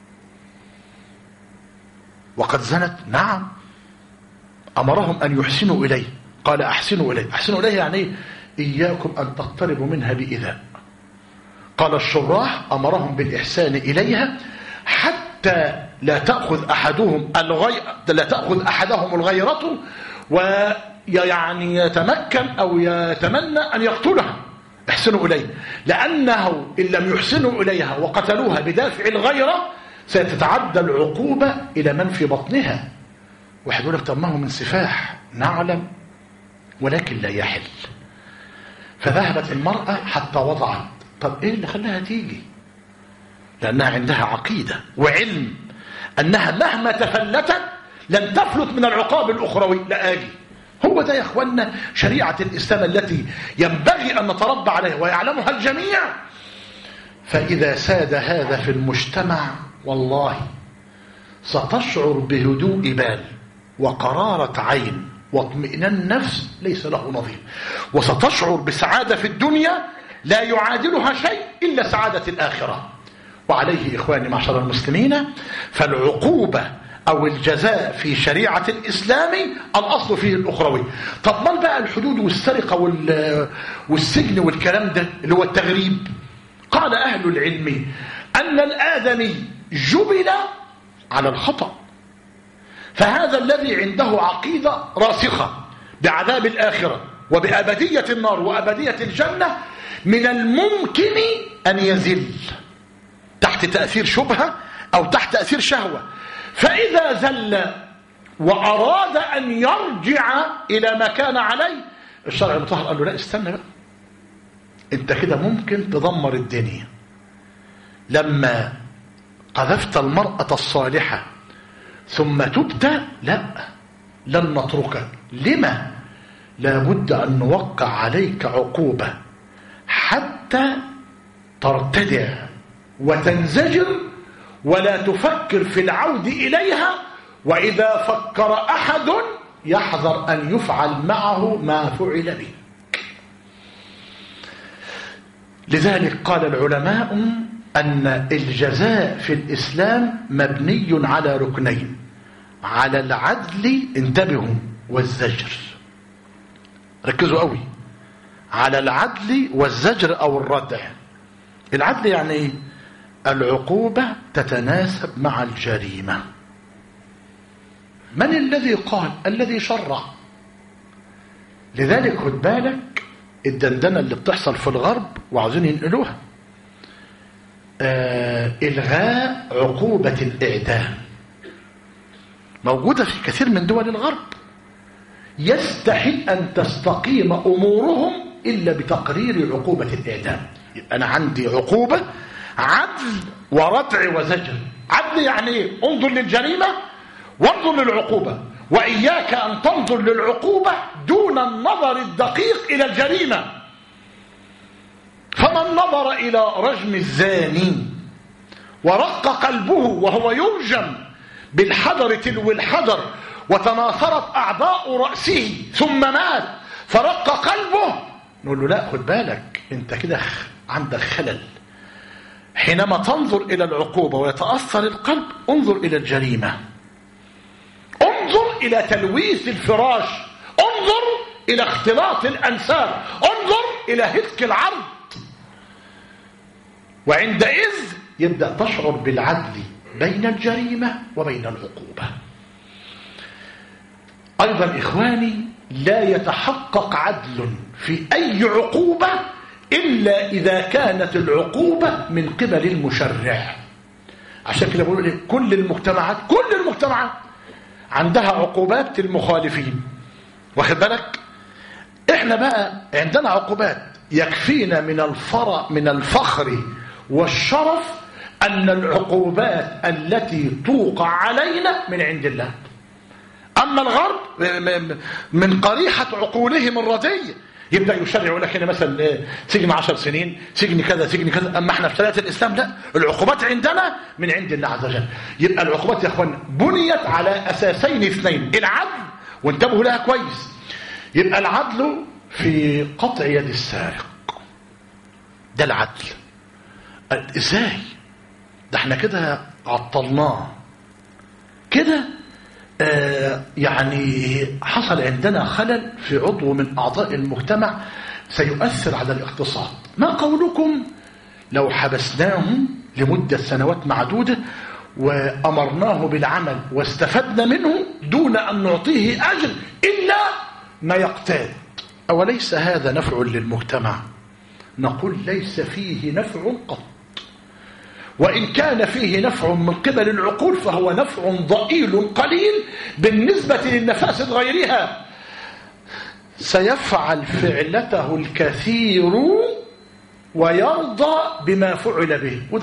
وقد زنت، نعم، أمرهم أن يحسنوا إليه. قال: أحسنوا إليه. أحسنوا إليه يعني إياكم أن تقتربوا منها بإذى. قال الشراح: أمرهم بالإحسان إليها حتى لا تأخذ أحدهم الغيرة ويعني يتمكن أو يتمنى أن يقتلها. احسنوا إليه، لأنه إن لم يحسنوا إليها وقتلوها بدافع الغيرة ستتعدى العقوبة إلى من في بطنها. واحد يقول لك: طب ما هو من سفاح. نعلم، ولكن لا يحل. فذهبت المرأة حتى وضعت. طب إيه اللي خلاها تيجي؟ لأنها عندها عقيدة وعلم أنها مهما تفلتت لن تفلت من العقاب الأخروي. لا آجي. هو ده يا أخوانا شريعة الإسلام التي ينبغي أن نتربى عليها ويعلمها الجميع. فإذا ساد هذا في المجتمع والله ستشعر بهدوء بال وقرارة عين واطمئنان نفس ليس له نظير، وستشعر بسعادة في الدنيا لا يعادلها شيء إلا سعادة الآخرة. وعليه إخواني معشر المسلمين، فالعقوبة أو الجزاء في شريعة الإسلام الأصل فيه الأخروي. طب ما بقى الحدود والسرقة والسجن والكلام ده اللي هو التغريب؟ قال أهل العلم أن الآدمي جبل على الخطأ، فهذا الذي عنده عقيدة راسخة بعذاب الآخرة وبأبدية النار وأبدية الجنة من الممكن أن يزل تحت تأثير شبهة أو تحت تأثير شهوة. فإذا زل وأراد أن يرجع إلى ما كان عليه، الشرع المطهر قال له: لا، استنى بقى، انت كده ممكن تدمر الدنيا. لما قذفت المرأة الصالحة ثم تبت، لا، لن نتركك. لما؟ لابد أن نوقع عليك عقوبة حتى ترتدع وتنزجر ولا تفكر في العود إليها، وإذا فكر أحد يحذر أن يفعل معه ما فعل به. لذلك قال العلماء أن الجزاء في الإسلام مبني على ركنين: على العدل، انتبهوا، والزجر. ركزوا قوي، على العدل والزجر أو الردع. العدل يعني ايه؟ العقوبة تتناسب مع الجريمة. من الذي قال؟ الذي شرع. لذلك خد بالك الدندنة اللي بتحصل في الغرب وعاوزين ينقلوها، إلغاء عقوبة الإعدام موجودة في كثير من دول الغرب. يستحيل أن تستقيم أمورهم إلا بتقرير عقوبة الإعدام. أنا عندي عقوبة عدل وردع وزجر. عدل يعني إيه؟ انظر للجريمة وانظر للعقوبة، وإياك أن تنظر للعقوبة دون النظر الدقيق إلى الجريمة. فمن نظر إلى رجم الزاني ورق قلبه وهو يرجم بالحجر تلو الحجر وتناثرت أعضاء رأسه ثم مات فرق قلبه، نقول له لا، خد بالك، انت كده عندك خلل. حينما تنظر إلى العقوبة ويتأثر القلب، انظر إلى الجريمة، انظر إلى تلويث الفراش، انظر إلى اختلاط الأنساب، انظر إلى هتك العرض. وعندئذ يبدأ تشعر بالعدل بين الجريمة وبين العقوبة. أيضا إخواني، لا يتحقق عدل في أي عقوبة إلا إذا كانت العقوبة من قبل المشرع. عشان كده بقول كل المجتمعات عندها عقوبات المخالفين، واخد بالك؟ احنا بقى عندنا عقوبات يكفينا من الفخر والشرف أن العقوبات التي توقع علينا من عند الله. أما الغرب من قريحة عقولهم الردية يبدأ يشرع لك هنا مثلا سجن 10 سنين، سجن كذا سجن كذا. أما احنا في شريعة الإسلام لا، العقوبات عندنا من عند الله عز وجل. يبقى العقوبات يا أخوان بنيت على أساسين اثنين: العدل، وانتبهوا لها كويس. يبقى العدل في قطع يد السارق، ده العدل. ازاي؟ ده احنا كده عطلناه كده، يعني حصل عندنا خلل في عضو من أعضاء المجتمع سيؤثر على الاقتصاد. ما قولكم لو حبسناهم لمدة سنوات معدودة وأمرناه بالعمل واستفدنا منه دون أن نعطيه أجر إلا ما يقتاد؟ أوليس هذا نفع للمجتمع؟ نقول ليس فيه نفع قط، وإن كان فيه نفع من قبل العقول فهو نفع ضئيل قليل بالنسبة للنفاسد غيرها. سيفعل فعلته الكثير ويرضى بما فعل به، وده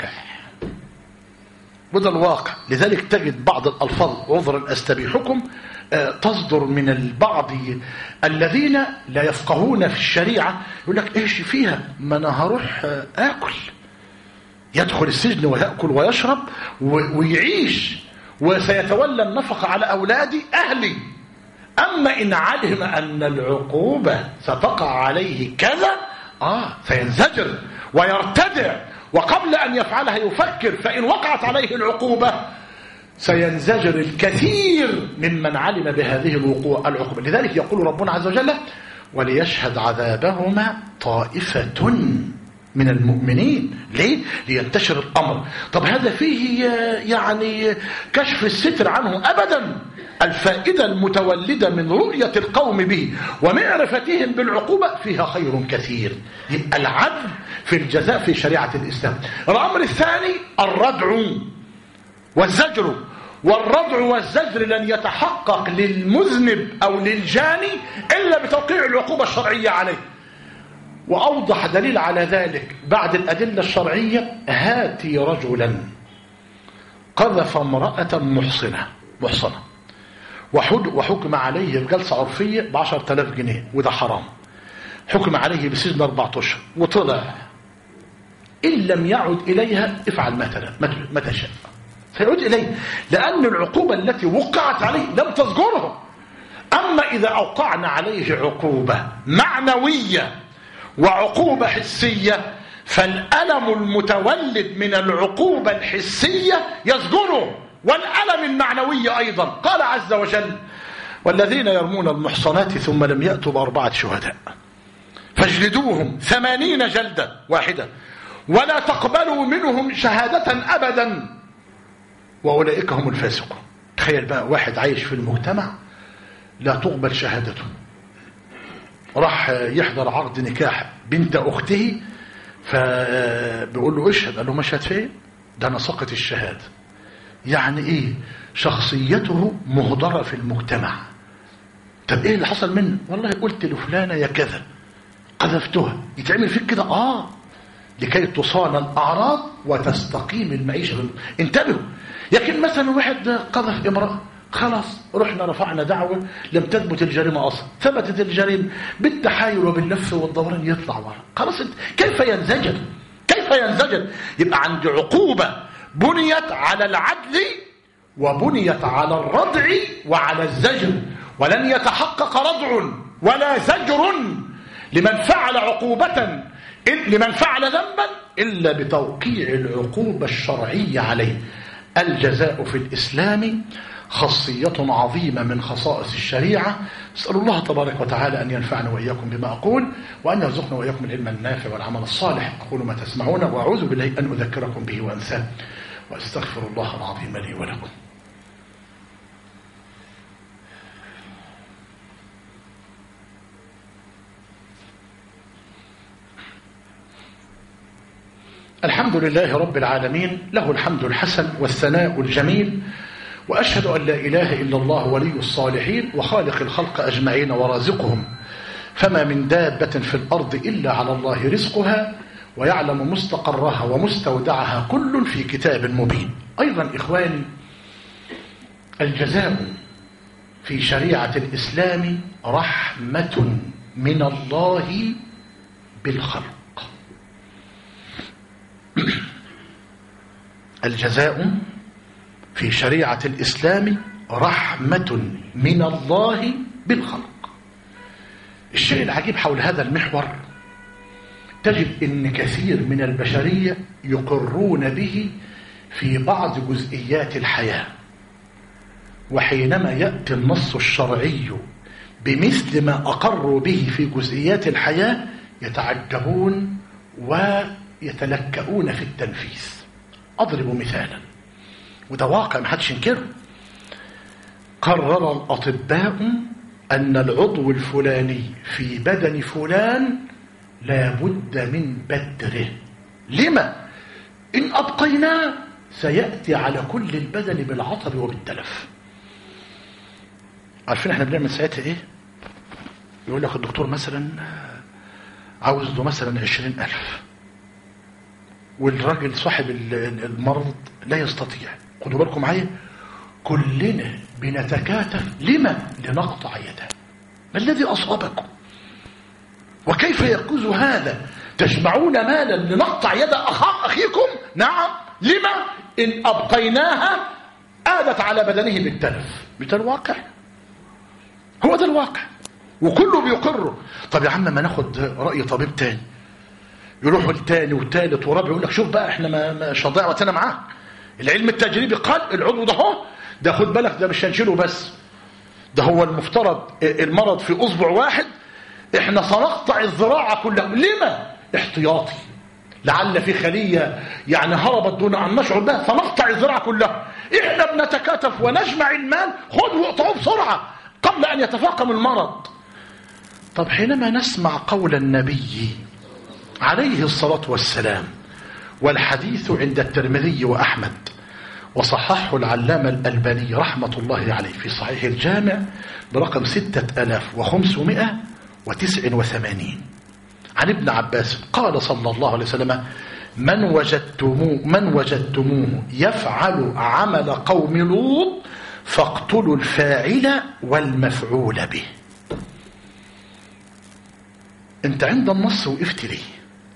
الواقع. لذلك تجد بعض الألفاظ، عذرا أستبيحكم، تصدر من البعض الذين لا يفقهون في الشريعة، يقول لك ايش فيها، ما انا هروح اكل، يدخل السجن ويأكل ويشرب ويعيش وسيتولى النفقة على أولادي أهلي. أما إن علم أن العقوبة ستقع عليه كذا سينزجر ويرتدع، وقبل أن يفعلها يفكر، فإن وقعت عليه العقوبة سينزجر الكثير ممن علم بهذه العقوبة. لذلك يقول ربنا عز وجل: وليشهد عذابهما طائفة من المؤمنين. ليه؟ لينتشر الأمر. طب هذا فيه يعني كشف الستر عنه؟ أبدا. الفائدة المتولدة من رؤية القوم به ومعرفتهم بالعقوبة فيها خير كثير. يبقى العدل في الجزاء في شريعة الإسلام. الأمر الثاني الردع والزجر. والردع والزجر لن يتحقق للمذنب أو للجاني إلا بتوقيع العقوبة الشرعية عليه. وأوضح دليل على ذلك بعد الأدلة الشرعية: هاتي رجلا قذف امرأة محصنة وحكم عليه بجلسة عرفية ب10,000 جنيه، وده حرام. حكم عليه بسجن 4 أشهر وطلع، إن لم يعد إليها افعل ما تشاء، سيعود إليه، لأن العقوبة التي وقعت عليه لم تزجره. أما إذا أوقعنا عليه عقوبة معنوية وعقوبة حسية، فالألم المتولد من العقوبة الحسية يزجره، والألم المعنوي أيضا. قال عز وجل: والذين يرمون المحصنات ثم لم يأتوا ب4 شهداء فاجلدوهم 80 جلدة واحدة ولا تقبلوا منهم شهادة أبدا وأولئك هم الفاسقون. تخيل بقى واحد عايش في المجتمع لا تقبل شهادته، راح يحضر عقد نكاح بنت أخته، فبيقول له اشهد، قال له مشهد فين؟ ده أنا سقط الشهادة. يعني إيه؟ شخصيته مهدرة في المجتمع. طب إيه اللي حصل منه؟ والله قلت لفلانة يا كذا، قذفتها. يتعمل فيك كده؟ لكي تصان الأعراض وتستقيم المعيشة. انتبهوا. لكن مثلا واحد قذف امرأة، خلاص رحنا رفعنا دعوة، لم تثبت الجريمة أصلا، ثبتت الجريمة بالتحايل وباللف والدوران يطلع ورا. خلاص كيف ينزجر؟ كيف ينزجر؟ يبقى عند عقوبة بنيت على العدل وبنيت على الردع وعلى الزجر، ولن يتحقق ردع ولا زجر لمن فعل عقوبة، لمن فعل ذنبا، إلا بتوقيع العقوبة الشرعية عليه. الجزاء في الإسلام خاصية عظيمة من خصائص الشريعة. أسأل الله تبارك وتعالى أن ينفعنا وإياكم بما أقول، وأن يرزقنا وإياكم العلم النافع والعمل الصالح. أقول ما تسمعون، وأعوذ بالله أن أذكركم به وأنساه، وأستغفر الله العظيم لي ولكم. الحمد لله رب العالمين، له الحمد الحسن والثناء الجميل، وأشهد أن لا إله إلا الله ولي الصالحين وخالق الخلق أجمعين ورازقهم، فما من دابة في الأرض إلا على الله رزقها، ويعلم مستقرها ومستودعها كل في كتاب مبين. أيضا إخواني، الجزاء في شريعة الإسلام رحمة من الله بالخلق. الجزاء في شريعة الإسلام رحمة من الله بالخلق. الشيء العجيب حول هذا المحور، تجد أن كثير من البشرية يقرون به في بعض جزئيات الحياة، وحينما يأتي النص الشرعي بمثل ما أقروا به في جزئيات الحياة يتعجبون ويتلكؤون في التنفيذ. أضرب مثالا، وده واقع محدش ينكره. قرر الأطباء أن العضو الفلاني في بدن فلان لا بد من بدره. لما؟ إن أبقيناه سيأتي على كل البدن بالعطب وبالتلف. عارفين احنا بنعمل ساعتها ايه؟ يقول لك الدكتور مثلا عاوز له مثلا 20,000، والراجل صاحب المرض لا يستطيع. خدوا بالكم معايا، كلنا بنتكاتف. لما؟ لنقطع يده. ما الذي أصابكم؟ وكيف يجوز هذا؟ تجمعون مالا لنقطع يد أخيكم؟ نعم. لما؟ إن أبقيناها آدت على بدنه بالتلف. ده الواقع، هو ده الواقع، وكله بيقره. طب يا عم ما ناخد رأي طبيب تاني. يروحوا التاني والتالت ورابع يقول لك شوف بقى احنا مش هنضيع وقتنا معاه. العلم التجريبي قال العضو ده هو ده، خد بالك ده مش هنشيله بس، ده هو المفترض المرض في أصبع واحد، احنا سنقطع الذراع كلها. لما؟ احتياطي، لعل في خلية يعني هربت دون أن نشعر بها، سنقطع الذراع كلها. احنا بنتكاتف ونجمع المال، خد واقطعوه بسرعة قبل أن يتفاقم المرض. طب حينما نسمع قول النبي عليه الصلاة والسلام، والحديث عند الترمذي وأحمد وصححه العلامة الألباني رحمة الله عليه في صحيح الجامع برقم 6589، عن ابن عباس قال صلى الله عليه وسلم: من وجدتموه يفعل عمل قوم لوط فاقتلوا الفاعل والمفعول به. انت عند النص وقفت ليه؟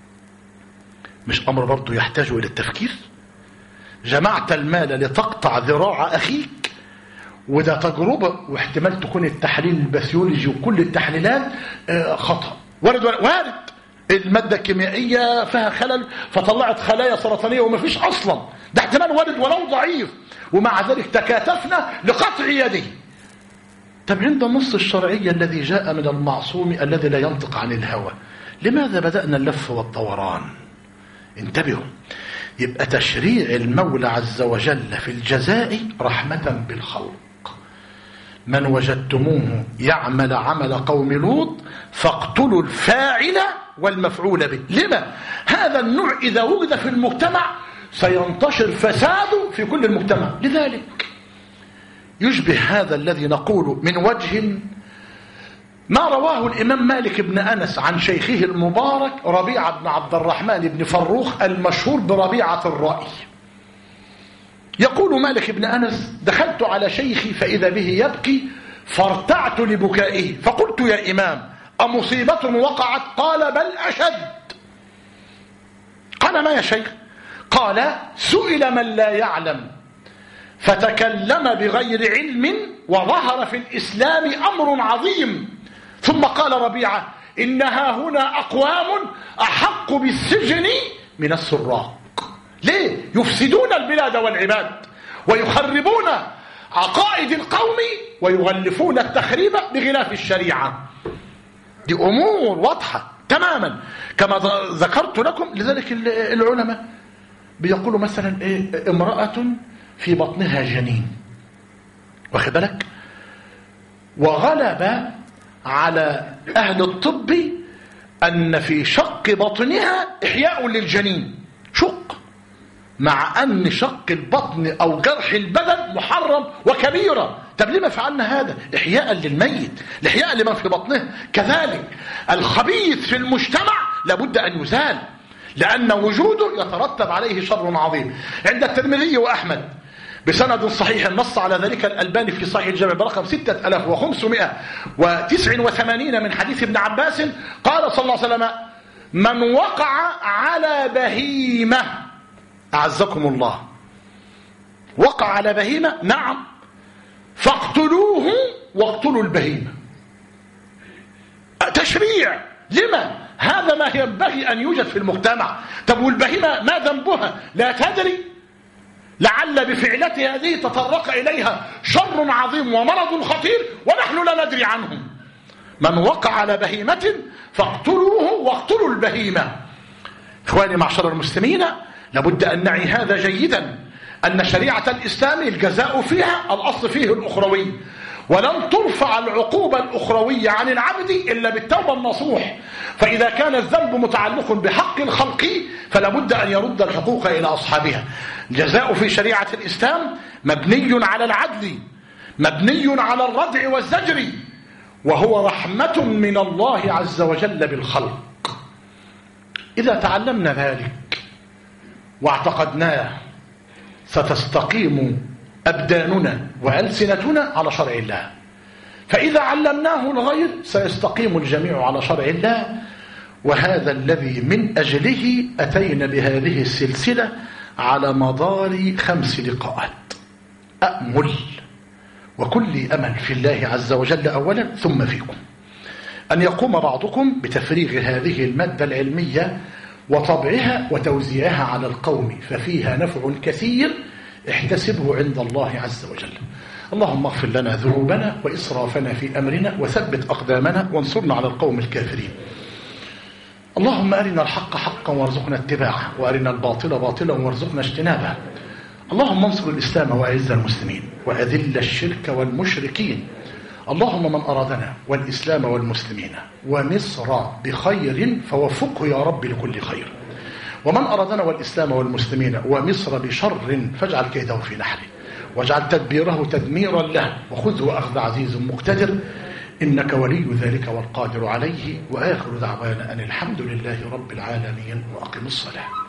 مش أمر برضو يحتاج إلى التفكير؟ جمعت المال لتقطع ذراع أخيك، وده تجربة، واحتمال تكون التحليل الباثيولوجي وكل التحليلات خطأ. وارد المادة الكيميائية فيها خلل فطلعت خلايا سرطانية وما فيش أصلا، ده احتمال وارد ولو ضعيف، ومع ذلك تكاتفنا لقطع يده. طب عند النص الشرعي الذي جاء من المعصوم الذي لا ينطق عن الهوى، لماذا بدأنا اللف والدوران؟ انتبهوا، يبقى تشريع المولى عز وجل في الجزاء رحمة بالخلق. من وجدتموه يعمل عمل قوم لوط فاقتلوا الفاعل والمفعول به. لما؟ هذا النوع إذا وجد في المجتمع سينتشر فساده في كل المجتمع. لذلك يشبه هذا الذي نقول من وجه ما رواه الإمام مالك بن أنس عن شيخه المبارك ربيعة بن عبد الرحمن بن فروخ المشهور بربيعة الرأي. يقول مالك بن أنس: دخلت على شيخي فإذا به يبكي فارتعت لبكائه، فقلت: يا إمام، أمصيبة وقعت؟ قال: بل أشد. قال: ما يا شيخ؟ قال: سئل من لا يعلم فتكلم بغير علم وظهر في الإسلام أمر عظيم. ثم قال ربيعة: إنها هنا أقوام أحق بالسجن من السراق. ليه؟ يفسدون البلاد والعباد ويخربون عقائد القوم ويغلفون التخريب بغلاف الشريعة. دي أمور واضحة تماما كما ذكرت لكم. لذلك العلماء بيقولوا مثلا امرأة في بطنها جنين، واخد بالك، وغلب على أهل الطب أن في شق بطنها إحياء للجنين، شق، مع أن شق البطن أو جرح البدن محرم وكبيرة. طب لما فعلنا هذا؟ إحياء للميت، إحياء لمن في بطنه. كذلك الخبيث في المجتمع لابد أن يزال، لأن وجوده يترتب عليه شر عظيم. عند الترمذي وأحمد بسند صحيح نص على ذلك الألباني في صحيح الجامع برقم 6589 من حديث ابن عباس قال صلى الله عليه وسلم: من وقع على بهيمة، أعزكم الله، وقع على بهيمة، نعم، فاقتلوه واقتلوا البهيمة. تشريع، لما؟ هذا ما ينبغي أن يوجد في المجتمع. طب والبهيمة ما ذنبها؟ لا تدري، لعل بفعلته هذه تطرق إليها شر عظيم ومرض خطير ونحن لا ندري عنه. من وقع على بهيمة فاقتلوه واقتلوا البهيمة. إخواني معشر المسلمين، لابد أن نعي هذا جيدا، أن شريعة الإسلام الجزاء فيها الأصل فيه الأخروي، ولن ترفع العقوبة الأخروية عن العبد إلا بالتوبة النصوح. فإذا كان الذنب متعلق بحق الخلق فلابد أن يرد الحقوق إلى أصحابها. الجزاء في شريعة الإسلام مبني على العدل، مبني على الردع والزجر، وهو رحمة من الله عز وجل بالخلق. إذا تعلمنا ذلك واعتقدناه ستستقيم أبداننا وألسنتنا على شرع الله، فإذا علمناه الغير سيستقيم الجميع على شرع الله. وهذا الذي من أجله أتينا بهذه السلسلة على مدار 5 لقاءات. أأمل وكل أمل في الله عز وجل أولا ثم فيكم أن يقوم بعضكم بتفريغ هذه المادة العلمية وطبعها وتوزيعها على القوم، ففيها نفع كثير احتسبه عند الله عز وجل. اللهم اغفر لنا ذنوبنا وإسرافنا في أمرنا وثبت أقدامنا وانصرنا على القوم الكافرين. اللهم أرنا الحق حقا وارزقنا اتباعه، وأرنا الباطل باطلا وارزقنا اجتنابه. اللهم انصر الإسلام وأعز المسلمين وأذل الشرك والمشركين. اللهم من أرادنا والإسلام والمسلمين ومصر بخير فوفقه يا رب لكل خير، ومن أرادنا والإسلام والمسلمين ومصر بشر فاجعل كيده في نحره واجعل تدبيره تدميرا له، وخذه أخذ عزيز مقتدر، إنك ولي ذلك والقادر عليه. وآخر دعوانا أن الحمد لله رب العالمين، وأقم الصلاة.